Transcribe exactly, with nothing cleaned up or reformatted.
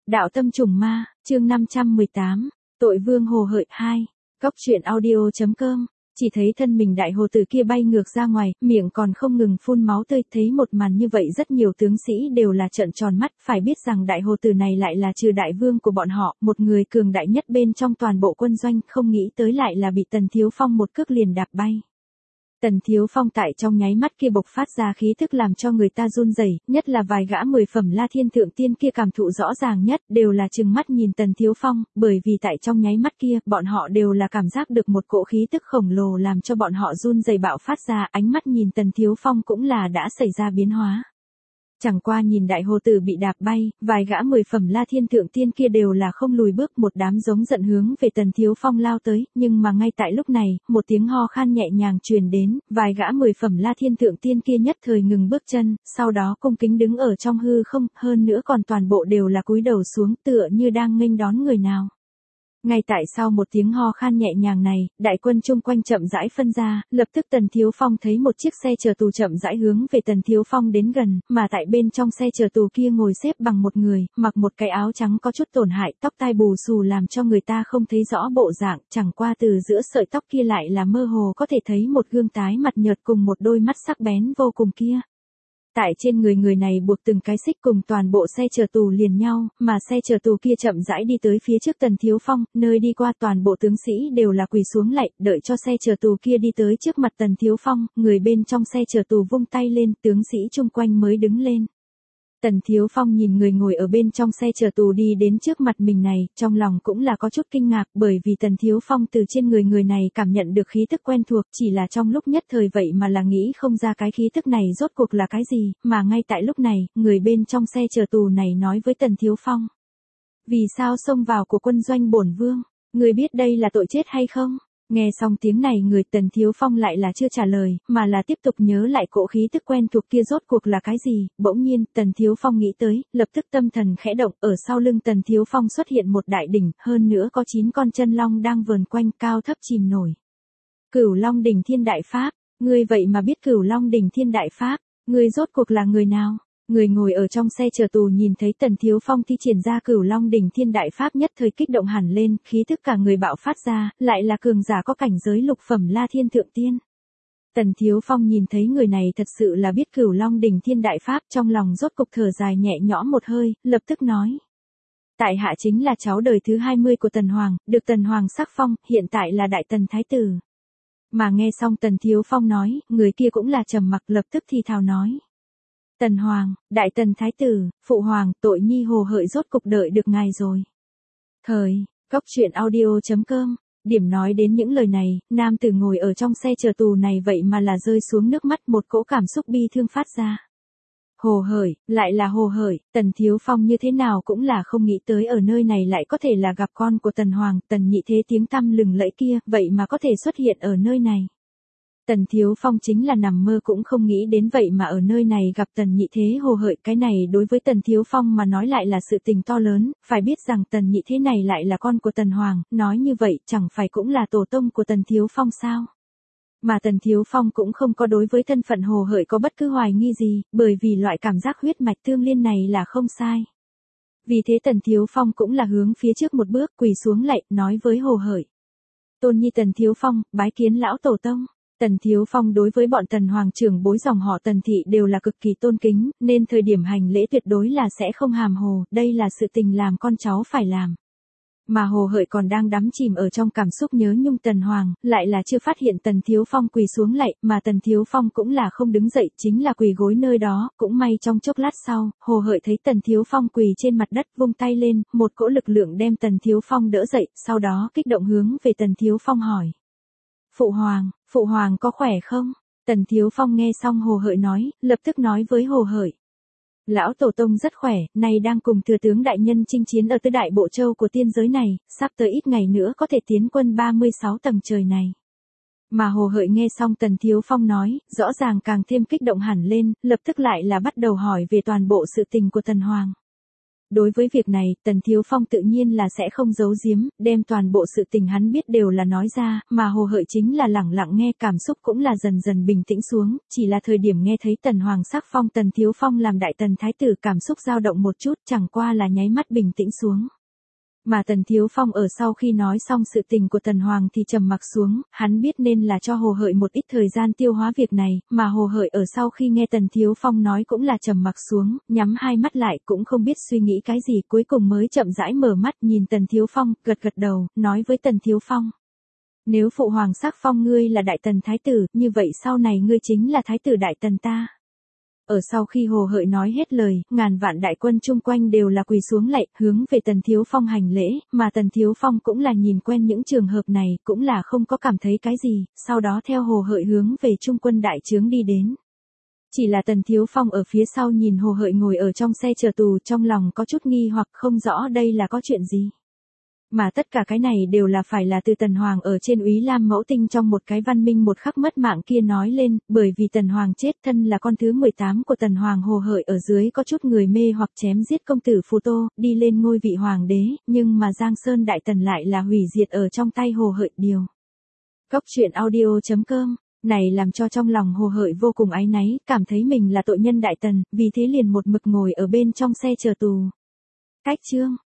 Đạo tâm trùng ma, chương năm trăm mười tám, tội vương hồ hợi hai, Cóc truyện audio.com, chỉ thấy thân mình đại hồ tử kia bay ngược ra ngoài, miệng còn không ngừng phun máu tươi, thấy một màn như vậy rất nhiều tướng sĩ đều là trợn tròn mắt, phải biết rằng đại hồ tử này lại là trừ đại vương của bọn họ, một người cường đại nhất bên trong toàn bộ quân doanh, không nghĩ tới lại là bị Tần Thiếu Phong một cước liền đạp bay. Tần Thiếu Phong tại trong nháy mắt kia bộc phát ra khí thức làm cho người ta run rẩy, nhất là vài gã mười phẩm La Thiên Thượng Tiên kia cảm thụ rõ ràng nhất, đều là trừng mắt nhìn Tần Thiếu Phong, bởi vì tại trong nháy mắt kia, bọn họ đều là cảm giác được một cỗ khí tức khổng lồ làm cho bọn họ run rẩy bạo phát ra, ánh mắt nhìn Tần Thiếu Phong cũng là đã xảy ra biến hóa. Chẳng qua nhìn đại hồ tử bị đạp bay, vài gã mười phẩm La Thiên Thượng Tiên kia đều là không lùi bước, một đám giống giận hướng về Tần Thiếu Phong lao tới, nhưng mà ngay tại lúc này, một tiếng ho khan nhẹ nhàng truyền đến, vài gã mười phẩm La Thiên Thượng Tiên kia nhất thời ngừng bước chân, sau đó cung kính đứng ở trong hư không, hơn nữa còn toàn bộ đều là cúi đầu xuống tựa như đang nghênh đón người nào. Ngay tại sau một tiếng ho khan nhẹ nhàng này, đại quân chung quanh chậm rãi phân ra, lập tức Tần Thiếu Phong thấy một chiếc xe chở tù chậm rãi hướng về Tần Thiếu Phong đến gần, mà tại bên trong xe chở tù kia ngồi xếp bằng một người, mặc một cái áo trắng có chút tổn hại, tóc tai bù xù làm cho người ta không thấy rõ bộ dạng, chẳng qua từ giữa sợi tóc kia lại là mơ hồ có thể thấy một gương tái mặt nhợt cùng một đôi mắt sắc bén vô cùng kia. Tại trên người người này buộc từng cái xích cùng toàn bộ xe chở tù liền nhau, mà xe chở tù kia chậm rãi đi tới phía trước Tần Thiếu Phong, nơi đi qua toàn bộ tướng sĩ đều là quỳ xuống lạy, đợi cho xe chở tù kia đi tới trước mặt Tần Thiếu Phong, người bên trong xe chở tù vung tay lên, tướng sĩ chung quanh mới đứng lên. Tần Thiếu Phong nhìn người ngồi ở bên trong xe chở tù đi đến trước mặt mình này, trong lòng cũng là có chút kinh ngạc, bởi vì Tần Thiếu Phong từ trên người người này cảm nhận được khí tức quen thuộc, chỉ là trong lúc nhất thời vậy mà là nghĩ không ra cái khí tức này rốt cuộc là cái gì, mà ngay tại lúc này, người bên trong xe chở tù này nói với Tần Thiếu Phong. Vì sao xông vào của quân doanh bổn vương, người biết đây là tội chết hay không? Nghe xong tiếng này người Tần Thiếu Phong lại là chưa trả lời, mà là tiếp tục nhớ lại cỗ khí tức quen thuộc kia rốt cuộc là cái gì, bỗng nhiên, Tần Thiếu Phong nghĩ tới, lập tức tâm thần khẽ động, ở sau lưng Tần Thiếu Phong xuất hiện một đại đỉnh, hơn nữa có chín con chân long đang vờn quanh cao thấp chìm nổi. Cửu Long đỉnh Thiên Đại Pháp, ngươi vậy mà biết Cửu Long đỉnh Thiên Đại Pháp, ngươi rốt cuộc là người nào? Người ngồi ở trong xe chở tù nhìn thấy Tần Thiếu Phong thi triển ra Cửu Long đỉnh Thiên Đại Pháp nhất thời kích động hẳn lên, khí thức cả người bạo phát ra, lại là cường giả có cảnh giới lục phẩm La Thiên Thượng Tiên. Tần Thiếu Phong nhìn thấy người này thật sự là biết Cửu Long đỉnh Thiên Đại Pháp, trong lòng rốt cục thở dài nhẹ nhõm một hơi, lập tức nói. Tại hạ chính là cháu đời thứ hai mươi của Tần Hoàng, được Tần Hoàng sắc phong, hiện tại là Đại Tần Thái Tử. Mà nghe xong Tần Thiếu Phong nói, người kia cũng là trầm mặc lập tức thì thào nói. Tần Hoàng, Đại Tần Thái Tử, Phụ Hoàng, tội nhi hồ hợi rốt cục đợi được ngài rồi. Thời, Cóc truyện audio.com, điểm nói đến những lời này, nam tử ngồi ở trong xe chở tù này vậy mà là rơi xuống nước mắt, một cỗ cảm xúc bi thương phát ra. Hồ hởi, lại là hồ hởi, Tần Thiếu Phong như thế nào cũng là không nghĩ tới ở nơi này lại có thể là gặp con của Tần Hoàng, Tần Nhị Thế tiếng tăm lừng lẫy kia, vậy mà có thể xuất hiện ở nơi này. Tần Thiếu Phong chính là nằm mơ cũng không nghĩ đến vậy mà ở nơi này gặp Tần Nhị Thế hồ hợi, cái này đối với Tần Thiếu Phong mà nói lại là sự tình to lớn, phải biết rằng Tần Nhị Thế này lại là con của Tần Hoàng, nói như vậy chẳng phải cũng là tổ tông của Tần Thiếu Phong sao? Mà Tần Thiếu Phong cũng không có đối với thân phận hồ hợi có bất cứ hoài nghi gì, bởi vì loại cảm giác huyết mạch tương liên này là không sai. Vì thế Tần Thiếu Phong cũng là hướng phía trước một bước quỳ xuống lạy, nói với hồ hợi. Tôn nhi Tần Thiếu Phong, bái kiến lão tổ tông. Tần Thiếu Phong đối với bọn Tần Hoàng trưởng bối dòng họ Tần Thị đều là cực kỳ tôn kính, nên thời điểm hành lễ tuyệt đối là sẽ không hàm hồ, đây là sự tình làm con cháu phải làm. Mà hồ hợi còn đang đắm chìm ở trong cảm xúc nhớ nhung Tần Hoàng, lại là chưa phát hiện Tần Thiếu Phong quỳ xuống lạy, mà Tần Thiếu Phong cũng là không đứng dậy, chính là quỳ gối nơi đó, cũng may trong chốc lát sau, hồ hợi thấy Tần Thiếu Phong quỳ trên mặt đất vung tay lên, một cỗ lực lượng đem Tần Thiếu Phong đỡ dậy, sau đó kích động hướng về Tần Thiếu Phong hỏi. Phụ Hoàng, Phụ Hoàng có khỏe không? Tần Thiếu Phong nghe xong hồ hợi nói, lập tức nói với hồ hợi. Lão tổ tông rất khỏe, nay đang cùng thừa tướng đại nhân chinh chiến ở tứ đại bộ châu của tiên giới này, sắp tới ít ngày nữa có thể tiến quân ba mươi sáu tầng trời này. Mà hồ hợi nghe xong Tần Thiếu Phong nói, rõ ràng càng thêm kích động hẳn lên, lập tức lại là bắt đầu hỏi về toàn bộ sự tình của Tần Hoàng. Đối với việc này, Tần Thiếu Phong tự nhiên là sẽ không giấu giếm, đem toàn bộ sự tình hắn biết đều là nói ra, mà Hồ Hợi chính là lẳng lặng nghe, cảm xúc cũng là dần dần bình tĩnh xuống, chỉ là thời điểm nghe thấy Tần Hoàng sắc phong Tần Thiếu Phong làm đại tần thái tử, cảm xúc dao động một chút, chẳng qua là nháy mắt bình tĩnh xuống. Mà Tần Thiếu Phong ở sau khi nói xong sự tình của Tần Hoàng thì trầm mặc xuống, hắn biết nên là cho Hồ Hợi một ít thời gian tiêu hóa việc này, mà Hồ Hợi ở sau khi nghe Tần Thiếu Phong nói cũng là trầm mặc xuống, nhắm hai mắt lại cũng không biết suy nghĩ cái gì, cuối cùng mới chậm rãi mở mắt nhìn Tần Thiếu Phong, gật gật đầu, nói với Tần Thiếu Phong. Nếu phụ hoàng sắc phong ngươi là đại tần thái tử, như vậy sau này ngươi chính là thái tử đại tần ta. Ở sau khi Hồ Hợi nói hết lời, ngàn vạn đại quân chung quanh đều là quỳ xuống lạy, hướng về Tần Thiếu Phong hành lễ, mà Tần Thiếu Phong cũng là nhìn quen những trường hợp này, cũng là không có cảm thấy cái gì, sau đó theo Hồ Hợi hướng về trung quân đại trướng đi đến. Chỉ là Tần Thiếu Phong ở phía sau nhìn Hồ Hợi ngồi ở trong xe chờ tù, trong lòng có chút nghi hoặc không rõ đây là có chuyện gì. Mà tất cả cái này đều là phải là từ Tần Hoàng ở trên Úy Lam Mẫu Tinh trong một cái văn minh một khắc mất mạng kia nói lên, bởi vì Tần Hoàng chết, thân là con thứ mười tám của Tần Hoàng Hồ Hợi ở dưới có chút người mê hoặc chém giết công tử Phù Tô, đi lên ngôi vị hoàng đế, nhưng mà Giang Sơn Đại Tần lại là hủy diệt ở trong tay Hồ Hợi điều. Cốc truyện audio chấm com này làm cho trong lòng Hồ Hợi vô cùng áy náy, cảm thấy mình là tội nhân Đại Tần, vì thế liền một mực ngồi ở bên trong xe chờ tù. Cách chương